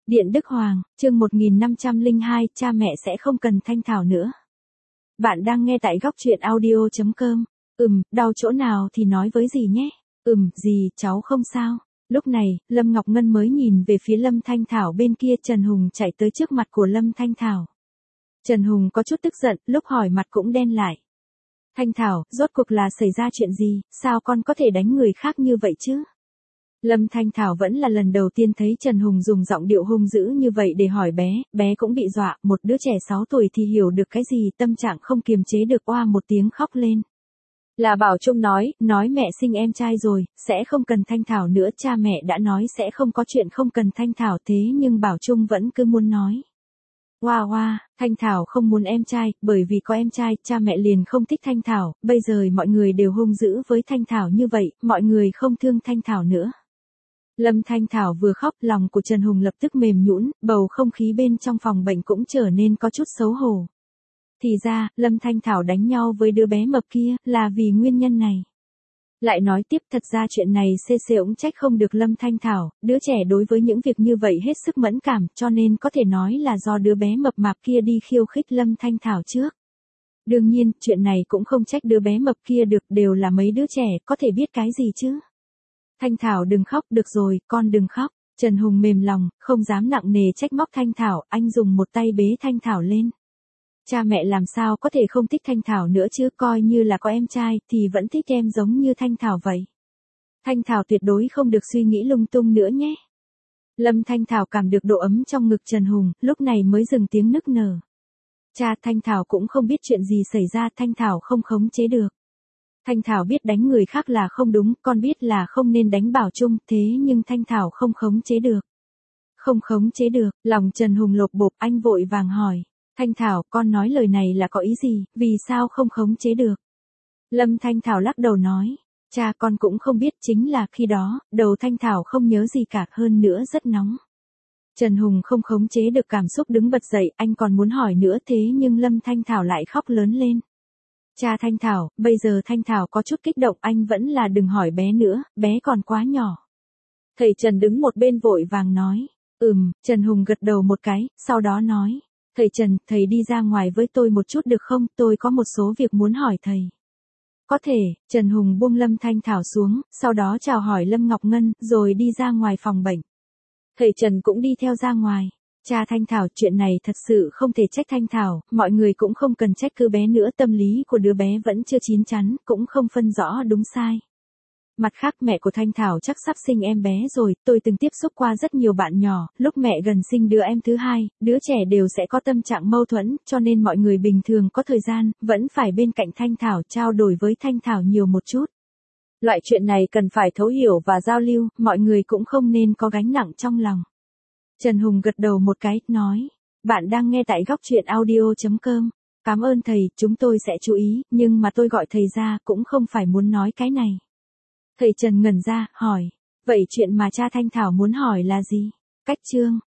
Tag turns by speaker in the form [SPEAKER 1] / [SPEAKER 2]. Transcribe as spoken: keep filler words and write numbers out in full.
[SPEAKER 1] Điện Đức Hoàng, chương một nghìn năm trăm lẻ hai, cha mẹ sẽ không cần Thanh Thảo nữa. Bạn đang nghe tại góc truyện audio chấm com. Ừm, đau chỗ nào thì nói với dì nhé. Ừm, dì, cháu không sao. Lúc này, Lâm Ngọc Ngân mới nhìn về phía Lâm Thanh Thảo bên kia. Trần Hùng chạy tới trước mặt của Lâm Thanh Thảo. Trần Hùng có chút tức giận, lúc hỏi mặt cũng đen lại. Thanh Thảo, rốt cuộc là xảy ra chuyện gì, sao con có thể đánh người khác như vậy chứ? Lâm Thanh Thảo vẫn là lần đầu tiên thấy Trần Hùng dùng giọng điệu hung dữ như vậy để hỏi bé, bé cũng bị dọa, một đứa trẻ sáu tuổi thì hiểu được cái gì, tâm trạng không kiềm chế được oa một tiếng khóc lên. Là Bảo Trung nói, nói mẹ sinh em trai rồi, sẽ không cần Thanh Thảo nữa, cha mẹ đã nói sẽ không có chuyện không cần Thanh Thảo, thế nhưng Bảo Trung vẫn cứ muốn nói. Oa oa, Thanh Thảo không muốn em trai, bởi vì có em trai, cha mẹ liền không thích Thanh Thảo, bây giờ mọi người đều hung dữ với Thanh Thảo như vậy, mọi người không thương Thanh Thảo nữa. Lâm Thanh Thảo vừa khóc, lòng của Trần Hùng lập tức mềm nhũn, bầu không khí bên trong phòng bệnh cũng trở nên có chút xấu hổ. Thì ra, Lâm Thanh Thảo đánh nhau với đứa bé mập kia, là vì nguyên nhân này. Lại nói tiếp, thật ra chuyện này xê xê cũng trách không được Lâm Thanh Thảo, đứa trẻ đối với những việc như vậy hết sức mẫn cảm, cho nên có thể nói là do đứa bé mập mạp kia đi khiêu khích Lâm Thanh Thảo trước. Đương nhiên, chuyện này cũng không trách đứa bé mập kia được, đều là mấy đứa trẻ, có thể biết cái gì chứ. Thanh Thảo đừng khóc, được rồi, con đừng khóc. Trần Hùng mềm lòng, không dám nặng nề trách móc Thanh Thảo, anh dùng một tay bế Thanh Thảo lên. Cha mẹ làm sao có thể không thích Thanh Thảo nữa chứ, coi như là có em trai, thì vẫn thích em giống như Thanh Thảo vậy. Thanh Thảo tuyệt đối không được suy nghĩ lung tung nữa nhé. Lâm Thanh Thảo cảm được độ ấm trong ngực Trần Hùng, lúc này mới dừng tiếng nức nở. Cha, Thanh Thảo cũng không biết chuyện gì xảy ra, Thanh Thảo không khống chế được. Thanh Thảo biết đánh người khác là không đúng, con biết là không nên đánh Bảo Trung, thế nhưng Thanh Thảo không khống chế được. Không khống chế được, lòng Trần Hùng lột bột, anh vội vàng hỏi. Thanh Thảo, con nói lời này là có ý gì, vì sao không khống chế được? Lâm Thanh Thảo lắc đầu nói. Cha, con cũng không biết, chính là khi đó, đầu Thanh Thảo không nhớ gì cả, hơn nữa rất nóng. Trần Hùng không khống chế được cảm xúc đứng bật dậy, anh còn muốn hỏi nữa, thế nhưng Lâm Thanh Thảo lại khóc lớn lên. Cha Thanh Thảo, bây giờ Thanh Thảo có chút kích động, anh vẫn là đừng hỏi bé nữa, bé còn quá nhỏ. Thầy Trần đứng một bên vội vàng nói. Ừm, Trần Hùng gật đầu một cái, sau đó nói. Thầy Trần, thầy đi ra ngoài với tôi một chút được không, tôi có một số việc muốn hỏi thầy. Có thể, Trần Hùng buông Lâm Thanh Thảo xuống, sau đó chào hỏi Lâm Ngọc Ngân, rồi đi ra ngoài phòng bệnh. Thầy Trần cũng đi theo ra ngoài. Cha Thanh Thảo, chuyện này thật sự không thể trách Thanh Thảo, mọi người cũng không cần trách cứ bé nữa, tâm lý của đứa bé vẫn chưa chín chắn, cũng không phân rõ đúng sai. Mặt khác, mẹ của Thanh Thảo chắc sắp sinh em bé rồi, tôi từng tiếp xúc qua rất nhiều bạn nhỏ, lúc mẹ gần sinh đứa em thứ hai, đứa trẻ đều sẽ có tâm trạng mâu thuẫn, cho nên mọi người bình thường có thời gian, vẫn phải bên cạnh Thanh Thảo trao đổi với Thanh Thảo nhiều một chút. Loại chuyện này cần phải thấu hiểu và giao lưu, mọi người cũng không nên có gánh nặng trong lòng. Trần Hùng gật đầu một cái, nói, bạn đang nghe tại góc truyện audio chấm com. Cảm ơn thầy, chúng tôi sẽ chú ý, nhưng mà tôi gọi thầy ra cũng không phải muốn nói cái này. Thầy Trần ngẩn ra, hỏi, vậy chuyện mà cha Thanh Thảo muốn hỏi là gì? Cách chương.